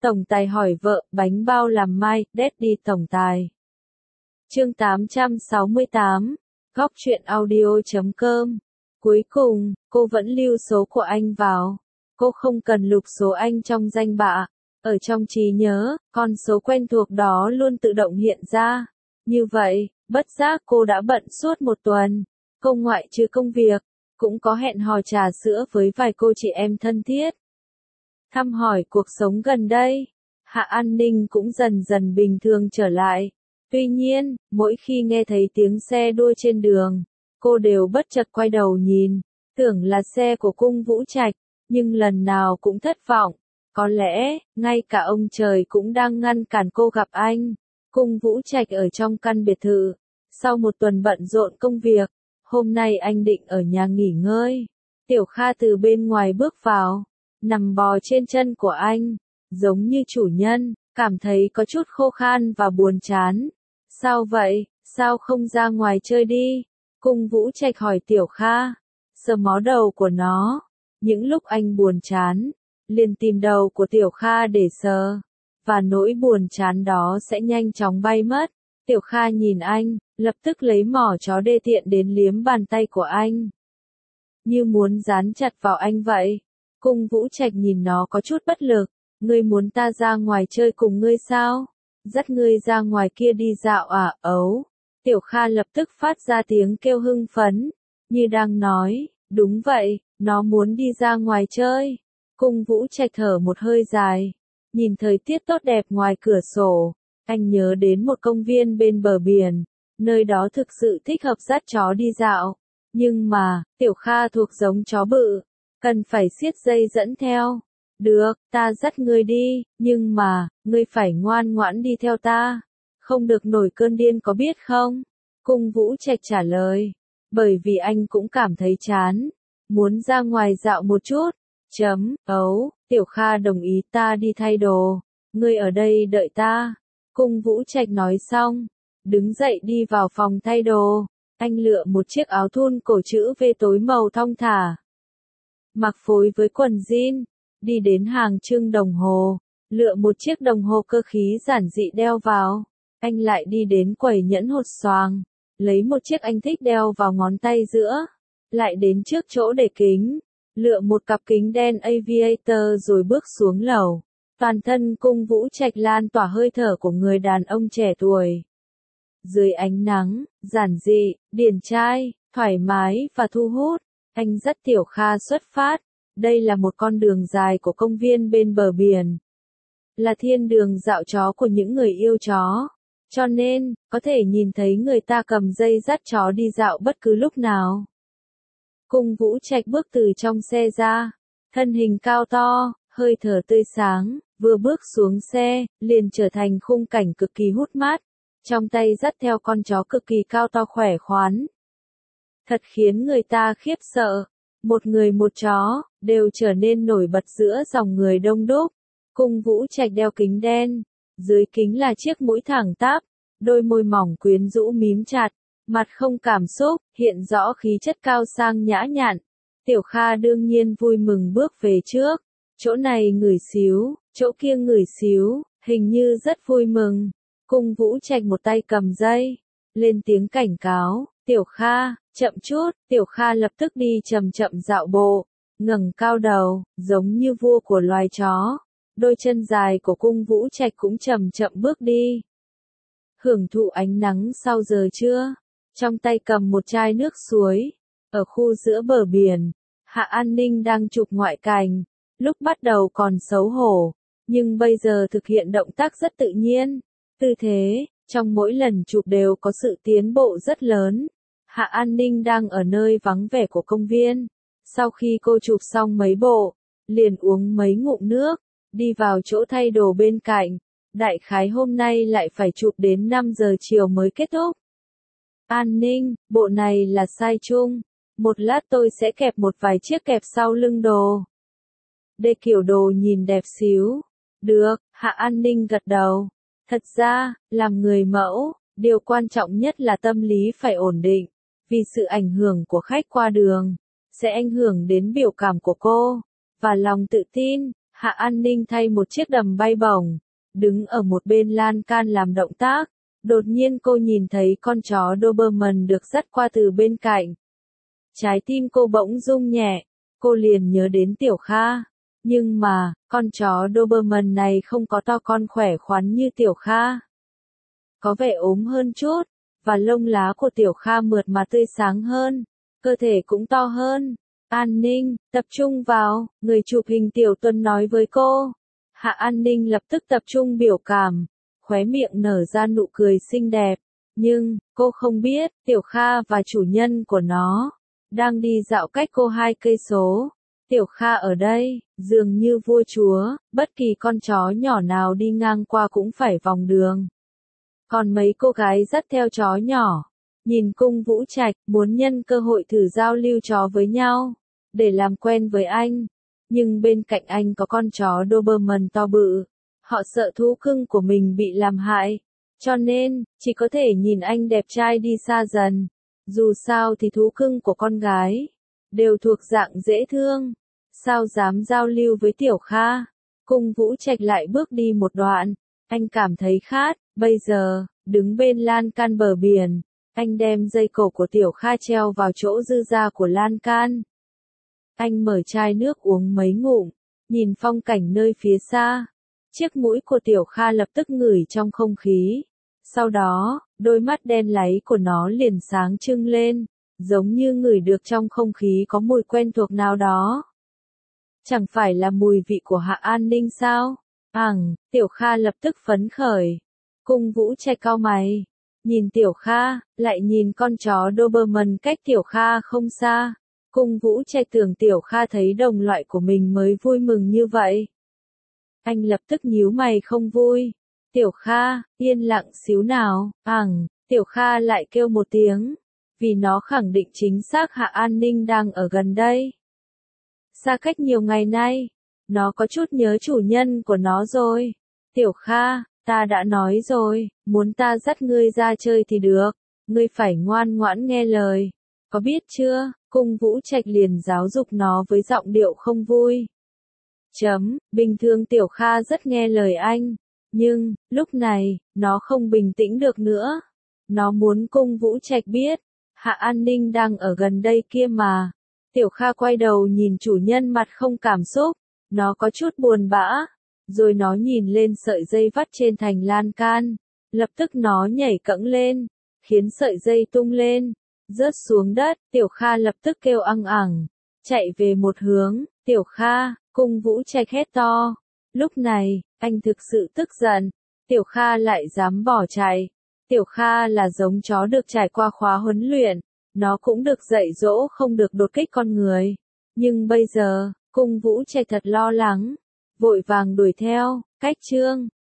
Tổng tài hỏi vợ, bánh bao làm mai, Daddy tổng tài. Chương 868, Góc truyện audio.com. Cuối cùng, cô vẫn lưu số của anh vào. Cô không cần lục số anh trong danh bạ. Ở trong trí nhớ, con số quen thuộc đó luôn tự động hiện ra. Như vậy, bất giác cô đã bận suốt một tuần. Cô ngoại trừ công việc, cũng có hẹn hò trà sữa với vài cô chị em thân thiết. Thăm hỏi cuộc sống gần đây, Hạ An Ninh cũng dần dần bình thường trở lại. Tuy nhiên, mỗi khi nghe thấy tiếng xe đua trên đường, cô đều bất chợt quay đầu nhìn, tưởng là xe của Cung Vũ Trạch, nhưng lần nào cũng thất vọng. Có lẽ, ngay cả ông trời cũng đang ngăn cản cô gặp anh. Cung Vũ Trạch ở trong căn biệt thự. Sau một tuần bận rộn công việc, hôm nay anh định ở nhà nghỉ ngơi. Tiểu Kha từ bên ngoài bước vào, nằm bò trên chân của anh, giống như chủ nhân, cảm thấy có chút khô khan và buồn chán. Sao vậy, sao không ra ngoài chơi đi? Cung Vũ Trạch hỏi Tiểu Kha, sờ mó đầu của nó. Những lúc anh buồn chán, liền tìm đầu của Tiểu Kha để sờ, và nỗi buồn chán đó sẽ nhanh chóng bay mất. Tiểu Kha nhìn anh, lập tức lấy mỏ chó đê tiện đến liếm bàn tay của anh, như muốn dán chặt vào anh vậy. Cung Vũ Trạch nhìn nó có chút bất lực. Ngươi muốn ta ra ngoài chơi cùng ngươi sao? Dắt ngươi ra ngoài kia đi dạo à? Ấu. Tiểu Kha lập tức phát ra tiếng kêu hưng phấn, như đang nói, đúng vậy, nó muốn đi ra ngoài chơi. Cung Vũ Trạch thở một hơi dài, nhìn thời tiết tốt đẹp ngoài cửa sổ, anh nhớ đến một công viên bên bờ biển, nơi đó thực sự thích hợp dắt chó đi dạo. Nhưng mà, Tiểu Kha thuộc giống chó bự, cần phải siết dây dẫn theo. Được, ta dắt ngươi đi, nhưng mà, ngươi phải ngoan ngoãn đi theo ta. Không được nổi cơn điên có biết không? Cung Vũ Trạch trả lời. Bởi vì anh cũng cảm thấy chán, muốn ra ngoài dạo một chút. Ấu, Tiểu Kha đồng ý ta đi thay đồ. Ngươi ở đây đợi ta. Cung Vũ Trạch nói xong, đứng dậy đi vào phòng thay đồ. Anh lựa một chiếc áo thun cổ chữ V tối màu thong thả, mặc phối với quần jean, đi đến hàng trưng đồng hồ, lựa một chiếc đồng hồ cơ khí giản dị đeo vào. Anh lại đi đến quầy nhẫn hột xoàng, lấy một chiếc anh thích đeo vào ngón tay giữa, lại đến trước chỗ để kính, lựa một cặp kính đen aviator rồi bước xuống lầu. Toàn thân Cung Vũ Trạch lan tỏa hơi thở của người đàn ông trẻ tuổi. Dưới ánh nắng, giản dị, điển trai, thoải mái và thu hút, anh dắt Tiểu Kha xuất phát. Đây là một con đường dài của công viên bên bờ biển, là thiên đường dạo chó của những người yêu chó, cho nên, có thể nhìn thấy người ta cầm dây dắt chó đi dạo bất cứ lúc nào. Cung Vũ Trạch bước từ trong xe ra, thân hình cao to, hơi thở tươi sáng, vừa bước xuống xe, liền trở thành khung cảnh cực kỳ hút mắt, trong tay dắt theo con chó cực kỳ cao to khỏe khoắn. Thật khiến người ta khiếp sợ. Một người một chó, đều trở nên nổi bật giữa dòng người đông đúc. Cung Vũ Trạch đeo kính đen, dưới kính là chiếc mũi thẳng tắp, đôi môi mỏng quyến rũ mím chặt, mặt không cảm xúc, hiện rõ khí chất cao sang nhã nhặn. Tiểu Kha đương nhiên vui mừng bước về trước, chỗ này ngửi xíu, chỗ kia ngửi xíu, hình như rất vui mừng. Cung Vũ Trạch một tay cầm dây, lên tiếng cảnh cáo, Tiểu Kha, chậm chút. Tiểu Kha lập tức đi chậm chậm dạo bộ, ngẩng cao đầu, giống như vua của loài chó. Đôi chân dài của Cung Vũ Trạch cũng chậm chậm bước đi, hưởng thụ ánh nắng sau giờ trưa, trong tay cầm một chai nước suối. Ở khu giữa bờ biển, Hạ An Ninh đang chụp ngoại cảnh, lúc bắt đầu còn xấu hổ, nhưng bây giờ thực hiện động tác rất tự nhiên, tư thế, trong mỗi lần chụp đều có sự tiến bộ rất lớn. Hạ An Ninh đang ở nơi vắng vẻ của công viên. Sau khi cô chụp xong mấy bộ, liền uống mấy ngụm nước, đi vào chỗ thay đồ bên cạnh. Đại khái hôm nay lại phải chụp đến 5 giờ chiều mới kết thúc. An Ninh, bộ này là size chung. Một lát tôi sẽ kẹp một vài chiếc kẹp sau lưng đồ, để kiểu đồ nhìn đẹp xíu. Được, Hạ An Ninh gật đầu. Thật ra, làm người mẫu, điều quan trọng nhất là tâm lý phải ổn định. Vì sự ảnh hưởng của khách qua đường, sẽ ảnh hưởng đến biểu cảm của cô, và lòng tự tin. Hạ An Ninh thay một chiếc đầm bay bổng, đứng ở một bên lan can làm động tác. Đột nhiên cô nhìn thấy con chó Doberman được dắt qua từ bên cạnh. Trái tim cô bỗng rung nhẹ, cô liền nhớ đến Tiểu Kha. Nhưng mà, con chó Doberman này không có to con khỏe khoắn như Tiểu Kha. Có vẻ ốm hơn chút, và lông lá của Tiểu Kha mượt mà tươi sáng hơn, cơ thể cũng to hơn. An Ninh, tập trung vào, người chụp hình Tiểu Tuấn nói với cô. Hạ An Ninh lập tức tập trung biểu cảm, khóe miệng nở ra nụ cười xinh đẹp. Nhưng, cô không biết, Tiểu Kha và chủ nhân của nó đang đi dạo cách cô 2 cây số. Tiểu Kha ở đây, dường như vua chúa, bất kỳ con chó nhỏ nào đi ngang qua cũng phải vòng đường. Còn mấy cô gái dắt theo chó nhỏ, nhìn Cung Vũ Trạch, muốn nhân cơ hội thử giao lưu chó với nhau, để làm quen với anh. Nhưng bên cạnh anh có con chó Doberman to bự, họ sợ thú cưng của mình bị làm hại, cho nên, chỉ có thể nhìn anh đẹp trai đi xa dần. Dù sao thì thú cưng của con gái đều thuộc dạng dễ thương, sao dám giao lưu với Tiểu Kha. Cung Vũ Trạch lại bước đi một đoạn, anh cảm thấy khát, bây giờ, đứng bên lan can bờ biển, anh đem dây cổ của Tiểu Kha treo vào chỗ dư ra của lan can. Anh mở chai nước uống mấy ngụm, nhìn phong cảnh nơi phía xa. Chiếc mũi của Tiểu Kha lập tức ngửi trong không khí. Sau đó, đôi mắt đen láy của nó liền sáng trưng lên, giống như ngửi được trong không khí có mùi quen thuộc nào đó. Chẳng phải là mùi vị của Hạ An Ninh sao? Tiểu Kha lập tức phấn khởi. Cung Vũ Trạch cau mày, nhìn Tiểu Kha, lại nhìn con chó Doberman cách Tiểu Kha không xa. Cung Vũ Trạch tưởng Tiểu Kha thấy đồng loại của mình mới vui mừng như vậy. Anh lập tức nhíu mày không vui. Tiểu Kha, yên lặng xíu nào. Tiểu Kha lại kêu một tiếng, vì nó khẳng định chính xác Hạ An Ninh đang ở gần đây. Xa cách nhiều ngày nay, nó có chút nhớ chủ nhân của nó rồi. Tiểu Kha, ta đã nói rồi, muốn ta dắt ngươi ra chơi thì được, ngươi phải ngoan ngoãn nghe lời, có biết chưa? Cung Vũ Trạch liền giáo dục nó với giọng điệu không vui. Bình thường Tiểu Kha rất nghe lời anh, nhưng, lúc này, nó không bình tĩnh được nữa. Nó muốn Cung Vũ Trạch biết, Hạ An Ninh đang ở gần đây kia mà. Tiểu Kha quay đầu nhìn chủ nhân mặt không cảm xúc, nó có chút buồn bã, rồi nó nhìn lên sợi dây vắt trên thành lan can, lập tức nó nhảy cẫng lên, khiến sợi dây tung lên, rớt xuống đất. Tiểu Kha lập tức kêu ăng ẳng, chạy về một hướng. Tiểu Kha, Cung Vũ Trạch hét to. Lúc này, anh thực sự tức giận, Tiểu Kha lại dám bỏ chạy. Tiểu Kha là giống chó được trải qua khóa huấn luyện, nó cũng được dạy dỗ không được đột kích con người. Nhưng bây giờ, Cung Vũ Trạch thật lo lắng, vội vàng đuổi theo. Cách chương